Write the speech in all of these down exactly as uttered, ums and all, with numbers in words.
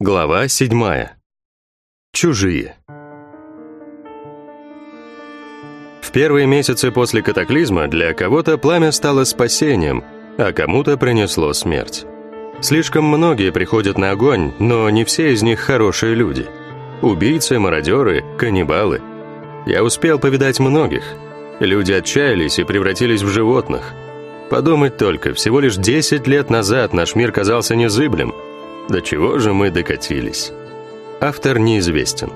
Глава седьмая. Чужие. В первые месяцы после катаклизма для кого-то пламя стало спасением, а кому-то принесло смерть. Слишком многие приходят на огонь, но не все из них хорошие люди. Убийцы, мародеры, каннибалы. Я успел повидать многих. Люди отчаялись и превратились в животных. Подумать только, всего лишь десять лет назад наш мир казался незыблем. До чего же мы докатились? Автор неизвестен.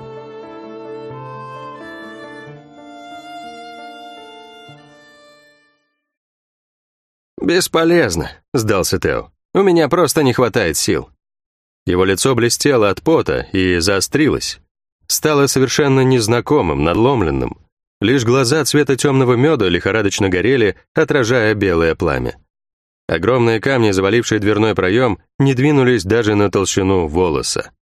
«Бесполезно», — сдался Тео. «У меня просто не хватает сил». Его лицо блестело от пота и заострилось. Стало совершенно незнакомым, надломленным. Лишь глаза цвета темного меда лихорадочно горели, отражая белое пламя. Огромные камни, завалившие дверной проем, не двинулись даже на толщину волоса.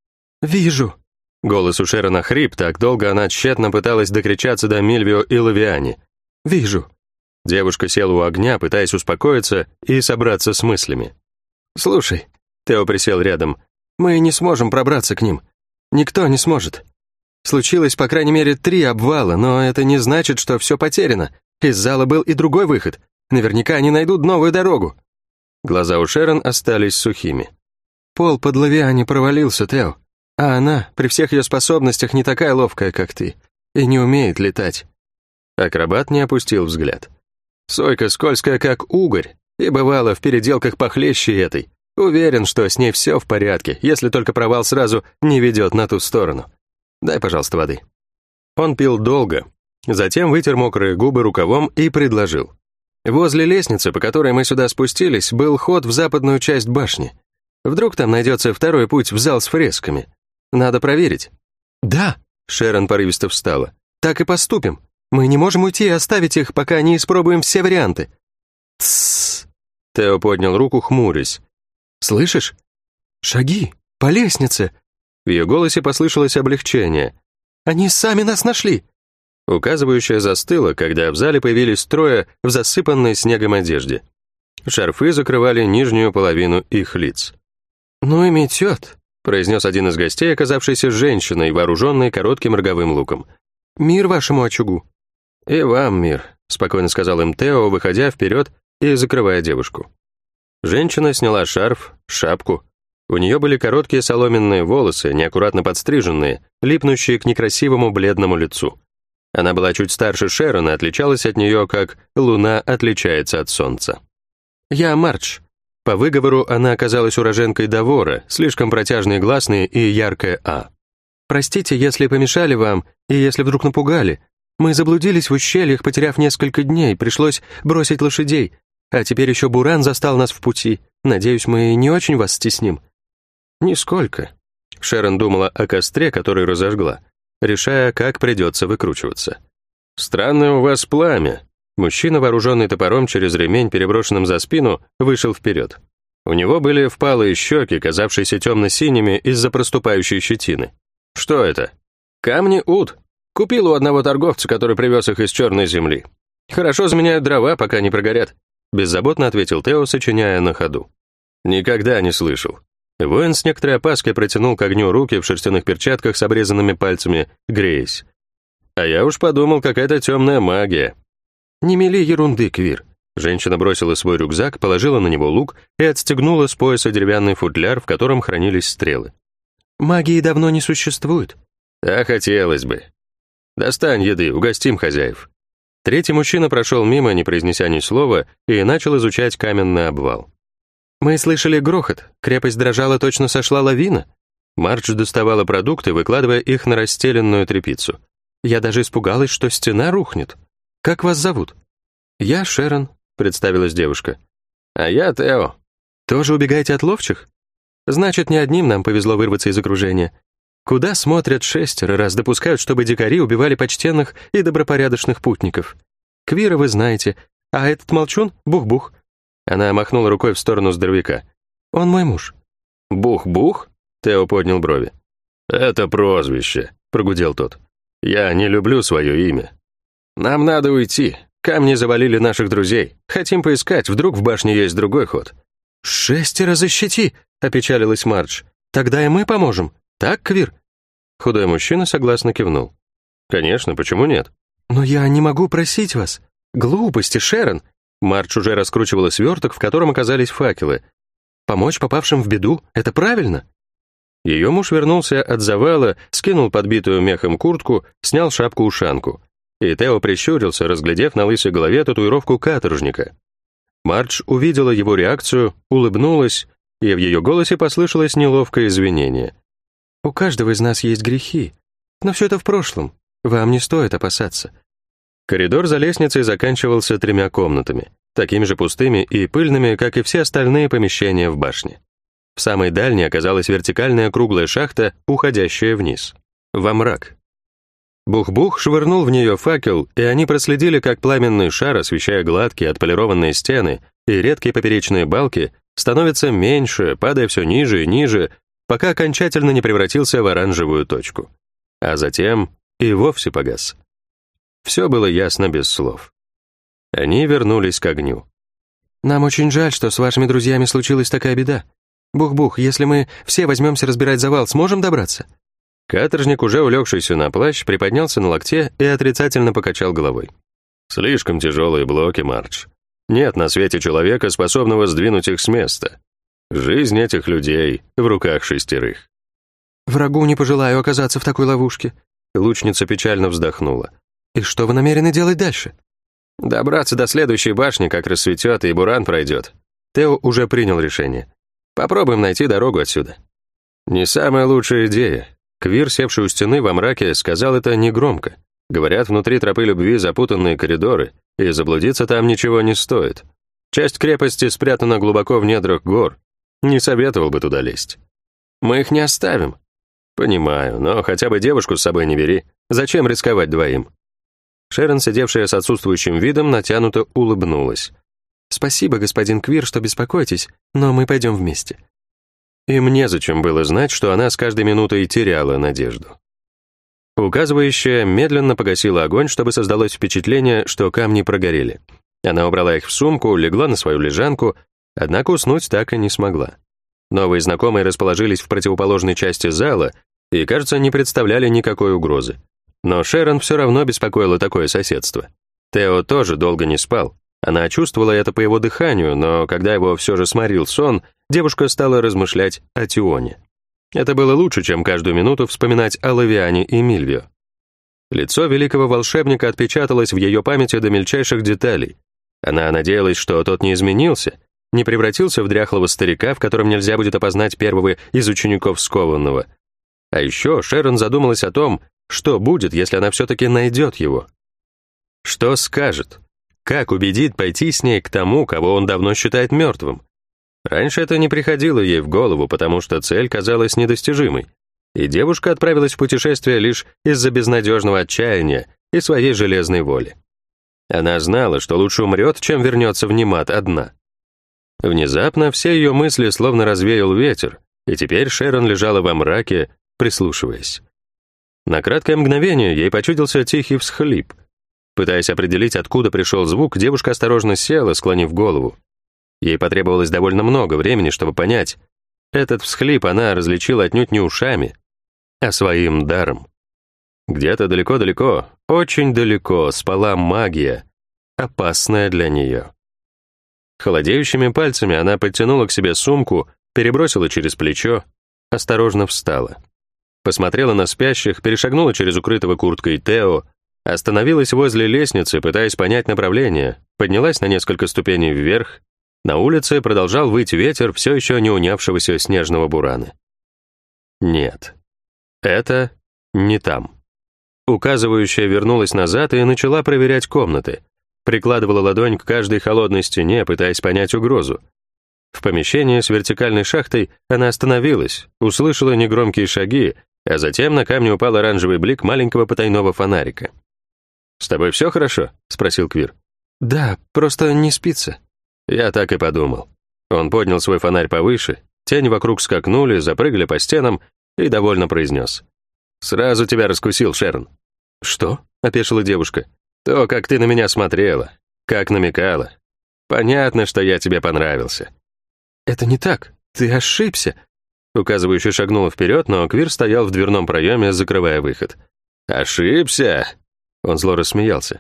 «Вижу». Голос у Шерона хрип, так долго она тщетно пыталась докричаться до Мильвио и Лавиани. «Вижу». Девушка села у огня, пытаясь успокоиться и собраться с мыслями. «Слушай», — Тео присел рядом, — «мы не сможем пробраться к ним. Никто не сможет. Случилось, по крайней мере, три обвала, но это не значит, что все потеряно. Из зала был и другой выход. Наверняка они найдут новую дорогу». Глаза у Шерон остались сухими. «Пол под Лавиани провалился, Тео. А она, при всех ее способностях, не такая ловкая, как ты. И не умеет летать». Акробат не опустил взгляд. «Сойка скользкая, как угорь, и бывало в переделках похлеще этой. Уверен, что с ней все в порядке, если только провал сразу не ведет на ту сторону. Дай, пожалуйста, воды». Он пил долго, затем вытер мокрые губы рукавом и предложил. «Возле лестницы, по которой мы сюда спустились, был ход в западную часть башни. Вдруг там найдется второй путь в зал с фресками. Надо проверить». «Да», — Шерон порывисто встала, — «так и поступим. Мы не можем уйти и оставить их, пока не испробуем все варианты». «Тссс», — Тео поднял руку, хмурясь. «Слышишь? Шаги по лестнице». В ее голосе послышалось облегчение. «Они сами нас нашли». Указывающая застыла, когда в зале появились трое в засыпанной снегом одежде. Шарфы закрывали нижнюю половину их лиц. «Ну и метет», — произнес один из гостей, оказавшийся женщиной, вооруженной коротким роговым луком. «Мир вашему очагу». «И вам мир», — спокойно сказал им Тео, выходя вперед и закрывая девушку. Женщина сняла шарф, шапку. У нее были короткие соломенные волосы, неаккуратно подстриженные, липнущие к некрасивому бледному лицу. Она была чуть старше Шерон и отличалась от нее, как луна отличается от солнца. «Я Мардж». По выговору она оказалась уроженкой Давора, слишком протяжные гласные и яркое «а». «Простите, если помешали вам, и если вдруг напугали. Мы заблудились в ущельях, потеряв несколько дней, пришлось бросить лошадей, а теперь еще буран застал нас в пути. Надеюсь, мы не очень вас стесним». «Нисколько». Шерон думала о костре, который разожгла, решая, как придется выкручиваться. «Странное у вас пламя». Мужчина, вооруженный топором через ремень, переброшенным за спину, вышел вперед. У него были впалые щеки, казавшиеся темно-синими из-за проступающей щетины. «Что это?» «Камни уд. Купил у одного торговца, который привез их из черной земли. Хорошо заменяют дрова, пока не прогорят», беззаботно ответил Тео, сочиняя на ходу. «Никогда не слышал». Воин с некоторой опаской протянул к огню руки в шерстяных перчатках с обрезанными пальцами, греясь. «А я уж подумал, какая-то темная магия». «Не мели ерунды, Квир». Женщина бросила свой рюкзак, положила на него лук и отстегнула с пояса деревянный футляр, в котором хранились стрелы. «Магии давно не существует». «А хотелось бы. Достань еды, угостим хозяев». Третий мужчина прошел мимо, не произнеся ни слова, и начал изучать каменный обвал. «Мы слышали грохот, крепость дрожала, точно сошла лавина». Мардж доставала продукты, выкладывая их на расстеленную тряпицу. «Я даже испугалась, что стена рухнет. Как вас зовут?» «Я Шерон», — представилась девушка. «А я Тео». «Тоже убегаете от ловчих? Значит, не одним нам повезло вырваться из окружения. Куда смотрят шестеро, раз допускают, чтобы дикари убивали почтенных и добропорядочных путников? Квира вы знаете, а этот молчун — Бух-Бух». Она махнула рукой в сторону здоровяка. «Он мой муж». «Бух-Бух?» — Тео поднял брови. «Это прозвище», — прогудел тот. «Я не люблю свое имя. Нам надо уйти. Камни завалили наших друзей. Хотим поискать, вдруг в башне есть другой ход». «Шестеро защити!» — опечалилась Мардж. Тогда и мы поможем. Так, Квир?» Худой мужчина согласно кивнул. «Конечно, почему нет?» «Но я не могу просить вас. Глупости, Шерон!» Мардж уже раскручивала сверток, в котором оказались факелы. «Помочь попавшим в беду — это правильно!» Ее муж вернулся от завала, скинул подбитую мехом куртку, снял шапку-ушанку. И Тео прищурился, разглядев на лысой голове татуировку каторжника. Мардж увидела его реакцию, улыбнулась, и в ее голосе послышалось неловкое извинение. «У каждого из нас есть грехи, но все это в прошлом. Вам не стоит опасаться». Коридор за лестницей заканчивался тремя комнатами, такими же пустыми и пыльными, как и все остальные помещения в башне. В самой дальней оказалась вертикальная круглая шахта, уходящая вниз, во мрак. Бух-бух швырнул в нее факел, и они проследили, как пламенный шар, освещая гладкие отполированные стены и редкие поперечные балки, становится меньше, падая все ниже и ниже, пока окончательно не превратился в оранжевую точку. А затем и вовсе погас. Все было ясно без слов. Они вернулись к огню. «Нам очень жаль, что с вашими друзьями случилась такая беда. Бух-бух, если мы все возьмемся разбирать завал, сможем добраться?» Каторжник, уже улегшийся на плащ, приподнялся на локте и отрицательно покачал головой. «Слишком тяжелые блоки, Мардж. Нет на свете человека, способного сдвинуть их с места. Жизнь этих людей в руках шестерых». «Врагу не пожелаю оказаться в такой ловушке». Лучница печально вздохнула. «И что вы намерены делать дальше?» «Добраться до следующей башни, как рассветет, и буран пройдет». Тео уже принял решение. «Попробуем найти дорогу отсюда». Не самая лучшая идея. Квир, севший у стены во мраке, сказал это негромко. Говорят, внутри тропы любви запутанные коридоры, и заблудиться там ничего не стоит. Часть крепости спрятана глубоко в недрах гор. Не советовал бы туда лезть. Мы их не оставим. Понимаю, но хотя бы девушку с собой не бери. Зачем рисковать двоим? Шерон, сидевшая с отсутствующим видом, натянуто улыбнулась. «Спасибо, господин Квир, что беспокоитесь, но мы пойдем вместе». И мне зачем было знать, что она с каждой минутой теряла надежду. Указывающая медленно погасила огонь, чтобы создалось впечатление, что камни прогорели. Она убрала их в сумку, легла на свою лежанку, однако уснуть так и не смогла. Новые знакомые расположились в противоположной части зала и, кажется, не представляли никакой угрозы. Но Шерон все равно беспокоило такое соседство. Тео тоже долго не спал. Она чувствовала это по его дыханию, но когда его все же сморил сон, девушка стала размышлять о Тионе. Это было лучше, чем каждую минуту вспоминать о Лавиане и Мильвио. Лицо великого волшебника отпечаталось в ее памяти до мельчайших деталей. Она надеялась, что тот не изменился, не превратился в дряхлого старика, в котором нельзя будет опознать первого из учеников скованного. А еще Шерон задумалась о том, что будет, если она все-таки найдет его. Что скажет? Как убедит пойти с ней к тому, кого он давно считает мертвым? Раньше это не приходило ей в голову, потому что цель казалась недостижимой, и девушка отправилась в путешествие лишь из-за безнадежного отчаяния и своей железной воли. Она знала, что лучше умрет, чем вернется в Немат одна. Внезапно все ее мысли словно развеял ветер, и теперь Шерон лежала во мраке, прислушиваясь. На краткое мгновение ей почудился тихий всхлип. Пытаясь определить, откуда пришел звук, девушка осторожно села, склонив голову. Ей потребовалось довольно много времени, чтобы понять. Этот всхлип она различила отнюдь не ушами, а своим даром. Где-то далеко-далеко, очень далеко спала магия, опасная для нее. Холодеющими пальцами она подтянула к себе сумку, перебросила через плечо, осторожно встала. Посмотрела на спящих, перешагнула через укрытого курткой Тео, остановилась возле лестницы, пытаясь понять направление, поднялась на несколько ступеней вверх. На улице продолжал выть ветер все еще не унявшегося снежного бурана. Нет, это не там. Указывающая вернулась назад и начала проверять комнаты. Прикладывала ладонь к каждой холодной стене, пытаясь понять угрозу. В помещении с вертикальной шахтой она остановилась, услышала негромкие шаги, а затем на камне упал оранжевый блик маленького потайного фонарика. «С тобой все хорошо?» — спросил Квир. «Да, просто не спится». Я так и подумал. Он поднял свой фонарь повыше, тени вокруг скакнули, запрыгали по стенам и довольно произнес. «Сразу тебя раскусил, Шерон». «Что?» — опешила девушка. «То, как ты на меня смотрела, как намекала. Понятно, что я тебе понравился». «Это не так, ты ошибся». Указывающая шагнула вперед, но Квир стоял в дверном проеме, закрывая выход. «Ошибся!» Он зло рассмеялся.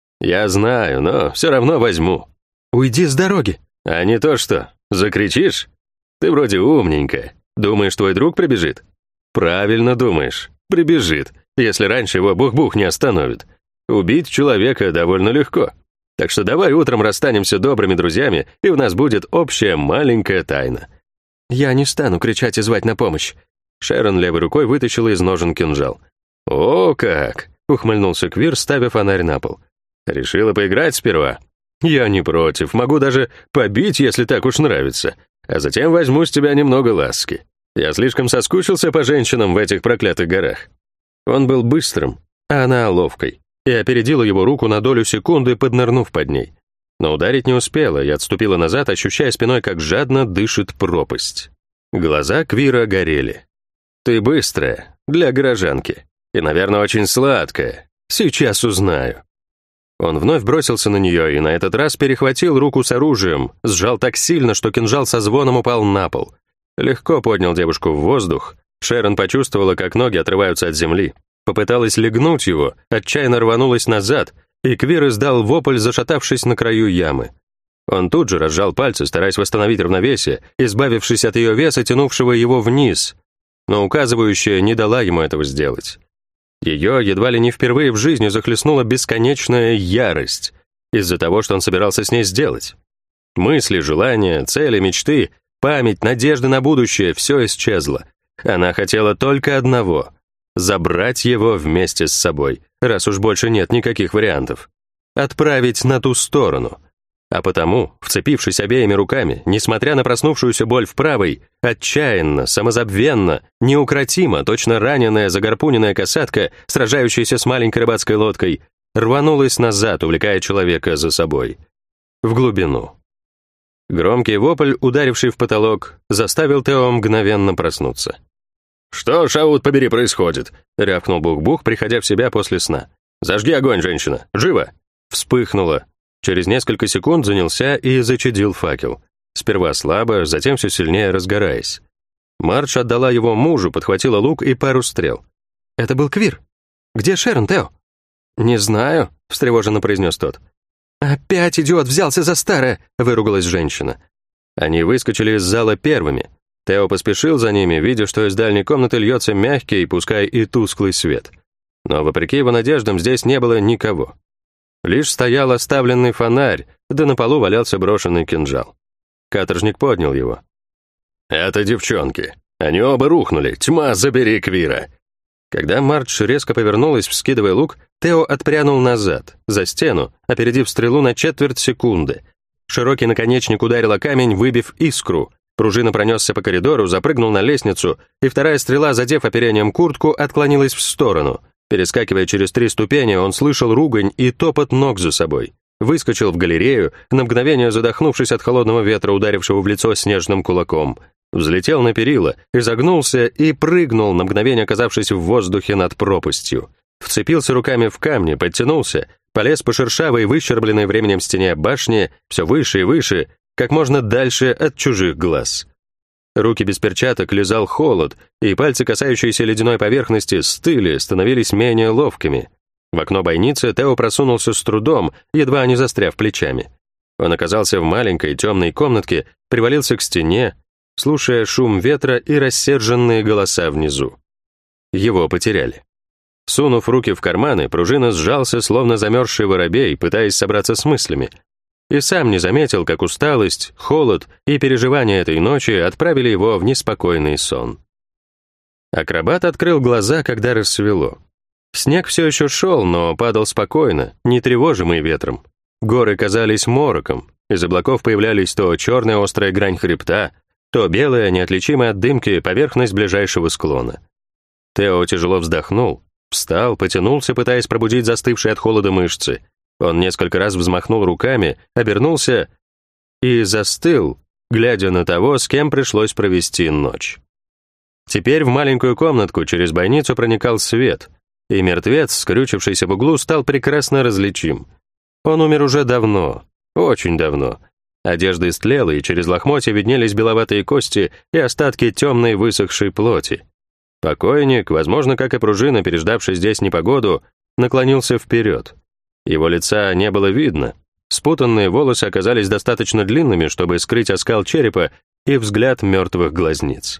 «Я знаю, но все равно возьму». «Уйди с дороги!» «А не то что, закричишь? Ты вроде умненькая. Думаешь, твой друг прибежит?» «Правильно думаешь. Прибежит, если раньше его бух-бух не остановит. Убить человека довольно легко. Так что давай утром расстанемся добрыми друзьями, и у нас будет общая маленькая тайна». «Я не стану кричать и звать на помощь». Шерон левой рукой вытащила из ножен кинжал. «О как!» — ухмыльнулся Квир, ставя фонарь на пол. «Решила поиграть сперва? Я не против, могу даже побить, если так уж нравится. А затем возьму с тебя немного ласки. Я слишком соскучился по женщинам в этих проклятых горах». Он был быстрым, а она ловкой, и опередила его руку на долю секунды, поднырнув под ней. Но ударить не успела и отступила назад, ощущая спиной, как жадно дышит пропасть. Глаза Квира горели. «Ты быстрая, для горожанки. И, наверное, очень сладкая. Сейчас узнаю». Он вновь бросился на нее и на этот раз перехватил руку с оружием, сжал так сильно, что кинжал со звоном упал на пол. Легко поднял девушку в воздух. Шерон почувствовала, как ноги отрываются от земли. Попыталась легнуть его, отчаянно рванулась назад, и Квир издал вопль, зашатавшись на краю ямы. Он тут же разжал пальцы, стараясь восстановить равновесие, избавившись от ее веса, тянувшего его вниз, но указывающая не дала ему этого сделать. Ее едва ли не впервые в жизни захлестнула бесконечная ярость из-за того, что он собирался с ней сделать. Мысли, желания, цели, мечты, память, надежды на будущее — все исчезло. Она хотела только одного — забрать его вместе с собой, раз уж больше нет никаких вариантов. Отправить на ту сторону. А потому, вцепившись обеими руками, несмотря на проснувшуюся боль в правой, отчаянно, самозабвенно, неукротимо, точно раненая, загорпуненная касатка, сражающаяся с маленькой рыбацкой лодкой, рванулась назад, увлекая человека за собой. В глубину. Громкий вопль, ударивший в потолок, заставил Тео мгновенно проснуться. «Что, шаут побери, происходит?» — рявкнул Бух-Бух, приходя в себя после сна. «Зажги огонь, женщина! Живо!» Вспыхнуло. Через несколько секунд занялся и зачадил факел. Сперва слабо, затем все сильнее разгораясь. Мардж отдала его мужу, подхватила лук и пару стрел. «Это был Квир. Где Шерон, Тео?» «Не знаю», — встревоженно произнес тот. «Опять идиот взялся за старое!» — выругалась женщина. Они выскочили из зала первыми. Тео поспешил за ними, видя, что из дальней комнаты льется мягкий, пускай и тусклый свет. Но, вопреки его надеждам, здесь не было никого. Лишь стоял оставленный фонарь, да на полу валялся брошенный кинжал. Каторжник поднял его. «Это девчонки. Они оба рухнули. Тьма, забери Квира!» Когда Мардж резко повернулась, вскидывая лук, Тео отпрянул назад, за стену, опередив стрелу на четверть секунды. Широкий наконечник ударил о камень, выбив искру. Пружина пронесся по коридору, запрыгнул на лестницу, и вторая стрела, задев оперением куртку, отклонилась в сторону. Перескакивая через три ступени, он слышал ругань и топот ног за собой. Выскочил в галерею, на мгновение задохнувшись от холодного ветра, ударившего в лицо снежным кулаком. Взлетел на перила, изогнулся и прыгнул, на мгновение оказавшись в воздухе над пропастью. Вцепился руками в камни, подтянулся, полез по шершавой, выщербленной временем стене башни, все выше и выше, как можно дальше от чужих глаз. Руки без перчаток лизал холод, и пальцы, касающиеся ледяной поверхности, стыли, становились менее ловкими. В окно бойницы Тео просунулся с трудом, едва не застряв плечами. Он оказался в маленькой темной комнатке, привалился к стене, слушая шум ветра и рассерженные голоса внизу. Его потеряли. Сунув руки в карманы, пружина сжался, словно замерзший воробей, пытаясь собраться с мыслями. И сам не заметил, как усталость, холод и переживания этой ночи отправили его в неспокойный сон. Акробат открыл глаза, когда рассвело. Снег все еще шел, но падал спокойно, не тревожимый ветром. Горы казались мороком, из облаков появлялись то черная острая грань хребта, то белая, неотличимая от дымки, поверхность ближайшего склона. Тео тяжело вздохнул, встал, потянулся, пытаясь пробудить застывшие от холода мышцы. Он несколько раз взмахнул руками, обернулся и застыл, глядя на того, с кем пришлось провести ночь. Теперь в маленькую комнатку через бойницу проникал свет, и мертвец, скрючившийся в углу, стал прекрасно различим. Он умер уже давно, очень давно, Одежда истлела, и через лохмотья виднелись беловатые кости и остатки темной высохшей плоти. Покойник, возможно, как и пружина, переждавший здесь непогоду, наклонился вперед. Его лица не было видно. Спутанные волосы оказались достаточно длинными, чтобы скрыть оскал черепа и взгляд мертвых глазниц.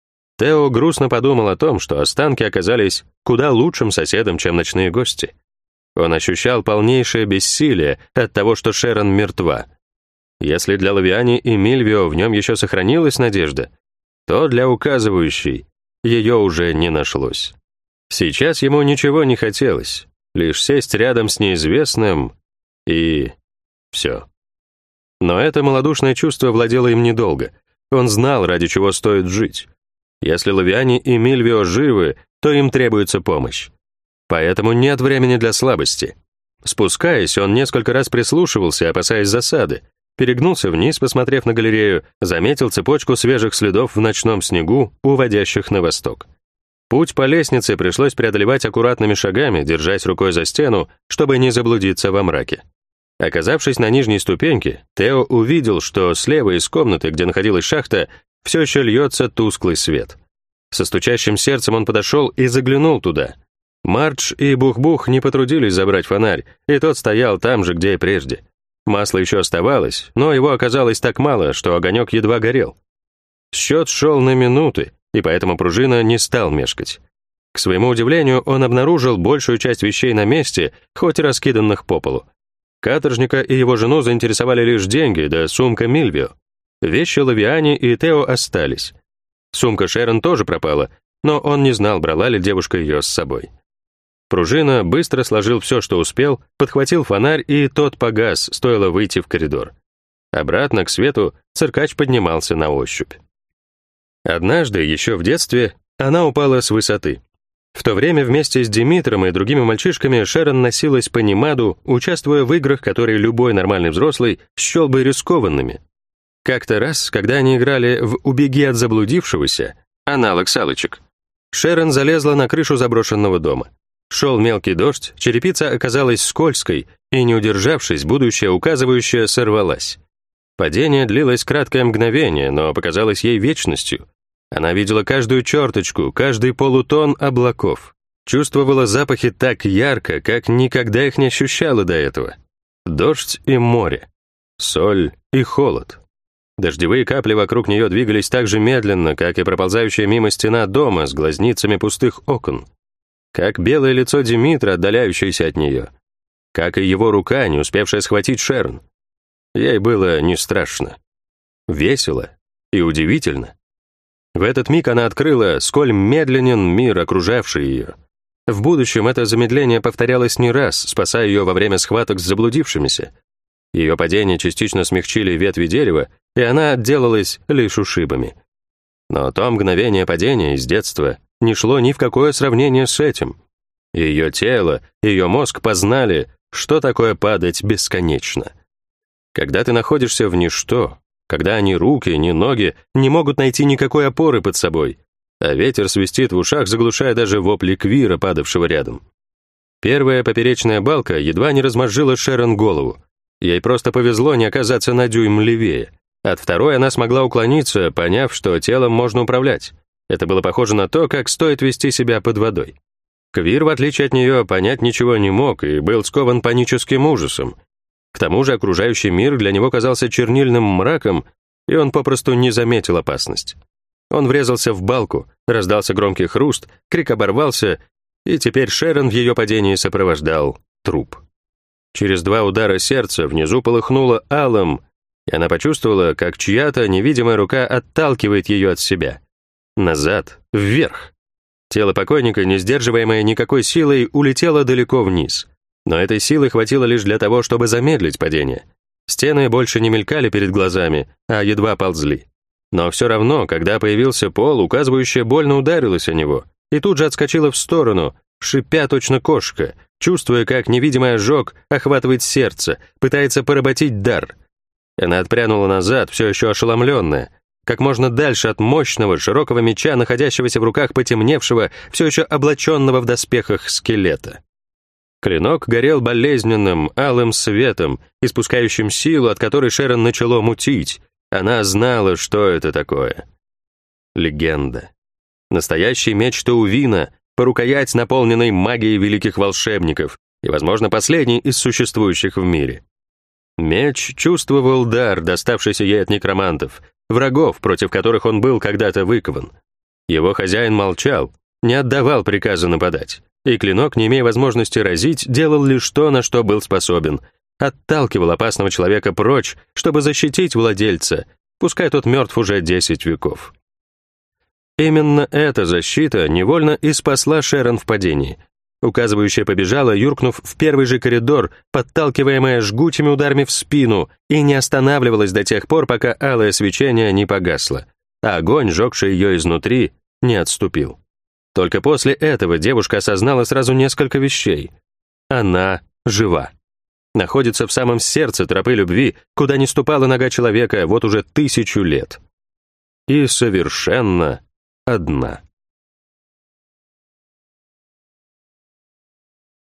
Тео грустно подумал о том, что останки оказались куда лучшим соседом, чем ночные гости. Он ощущал полнейшее бессилие от того, что Шерон мертва. Если для Лавиани и Мильвио в нем еще сохранилась надежда, то для указывающей ее уже не нашлось. Сейчас ему ничего не хотелось, лишь сесть рядом с неизвестным и... все. Но это малодушное чувство владело им недолго. Он знал, ради чего стоит жить. Если Лавиани и Мильвио живы, то им требуется помощь. Поэтому нет времени для слабости. Спускаясь, он несколько раз прислушивался, опасаясь засады, перегнулся вниз, посмотрев на галерею, заметил цепочку свежих следов в ночном снегу, уводящих на восток. Путь по лестнице пришлось преодолевать аккуратными шагами, держась рукой за стену, чтобы не заблудиться во мраке. Оказавшись на нижней ступеньке, Тео увидел, что слева из комнаты, где находилась шахта, все еще льется тусклый свет. Со стучащим сердцем он подошел и заглянул туда. Мардж и Бух-Бух не потрудились забрать фонарь, и тот стоял там же, где и прежде. Масло еще оставалось, но его оказалось так мало, что огонек едва горел. Счет шел на минуты, и поэтому пружина не стал мешкать. К своему удивлению, он обнаружил большую часть вещей на месте, хоть и раскиданных по полу. Каторжника и его жену заинтересовали лишь деньги, да сумка Мильвио. Вещи Лавиани и Тео остались. Сумка Шерон тоже пропала, но он не знал, брала ли девушка ее с собой. Пружина быстро сложил все, что успел, подхватил фонарь, и тот погас, стоило выйти в коридор. Обратно к свету циркач поднимался на ощупь. Однажды, еще в детстве, она упала с высоты. В то время вместе с Димитром и другими мальчишками Шерон носилась по Немаду, участвуя в играх, которые любой нормальный взрослый счел бы рискованными. Как-то раз, когда они играли в «Убеги от заблудившегося», аналог салочек, Шерон залезла на крышу заброшенного дома. Шел мелкий дождь, черепица оказалась скользкой, и, не удержавшись, будущее указывающее сорвалась. Падение длилось краткое мгновение, но показалось ей вечностью. Она видела каждую черточку, каждый полутон облаков. Чувствовала запахи так ярко, как никогда их не ощущала до этого. Дождь и море, соль и холод. Дождевые капли вокруг нее двигались так же медленно, как и проползающая мимо стена дома с глазницами пустых окон. Как белое лицо Димитра, отдаляющееся от нее. Как и его рука, не успевшая схватить Шерон. Ей было не страшно. Весело и удивительно. В этот миг она открыла, сколь медленен мир, окружавший ее. В будущем это замедление повторялось не раз, спасая ее во время схваток с заблудившимися. Ее падение частично смягчили ветви дерева, и она отделалась лишь ушибами. Но то мгновение падения из детства не шло ни в какое сравнение с этим. Ее тело, ее мозг познали, что такое падать бесконечно. Когда ты находишься в ничто, когда ни руки, ни ноги не могут найти никакой опоры под собой, а ветер свистит в ушах, заглушая даже вопли Квира, падавшего рядом. Первая поперечная балка едва не размозжила Шерон голову. Ей просто повезло не оказаться на дюйм левее. От второй она смогла уклониться, поняв, что телом можно управлять. Это было похоже на то, как стоит вести себя под водой. Квир, в отличие от нее, понять ничего не мог и был скован паническим ужасом. К тому же окружающий мир для него казался чернильным мраком, и он попросту не заметил опасность. Он врезался в балку, раздался громкий хруст, крик оборвался, и теперь Шерон в ее падении сопровождал труп. Через два удара сердца внизу полыхнуло алым, и она почувствовала, как чья-то невидимая рука отталкивает ее от себя. Назад, вверх. Тело покойника, не сдерживаемое никакой силой, улетело далеко вниз. Но этой силы хватило лишь для того, чтобы замедлить падение. Стены больше не мелькали перед глазами, а едва ползли. Но все равно, когда появился пол, указывающая больно ударилась о него, и тут же отскочила в сторону, шипя точно кошка, чувствуя, как невидимый ожог охватывает сердце, пытается поработить дар. Она отпрянула назад, все еще ошеломленная, как можно дальше от мощного, широкого меча, находящегося в руках потемневшего, все еще облаченного в доспехах скелета. Клинок горел болезненным, алым светом, испускающим силу, от которой Шерон начало мутить. Она знала, что это такое. Легенда. Настоящий меч Таувина, по рукоять, наполненной магией великих волшебников, и, возможно, последний из существующих в мире. Меч чувствовал дар, доставшийся ей от некромантов, врагов, против которых он был когда-то выкован. Его хозяин молчал, не отдавал приказа нападать, и клинок, не имея возможности разить, делал лишь то, на что был способен, отталкивал опасного человека прочь, чтобы защитить владельца, пускай тот мертв уже десять веков. Именно эта защита невольно и спасла Шерон в падении. Указывающая побежала, юркнув в первый же коридор, подталкиваемая жгучими ударами в спину, и не останавливалась до тех пор, пока алое свечение не погасло, а огонь, жегший ее изнутри, не отступил. Только после этого девушка осознала сразу несколько вещей. Она жива. Находится в самом сердце тропы любви, куда не ступала нога человека вот уже тысячу лет. И совершенно одна.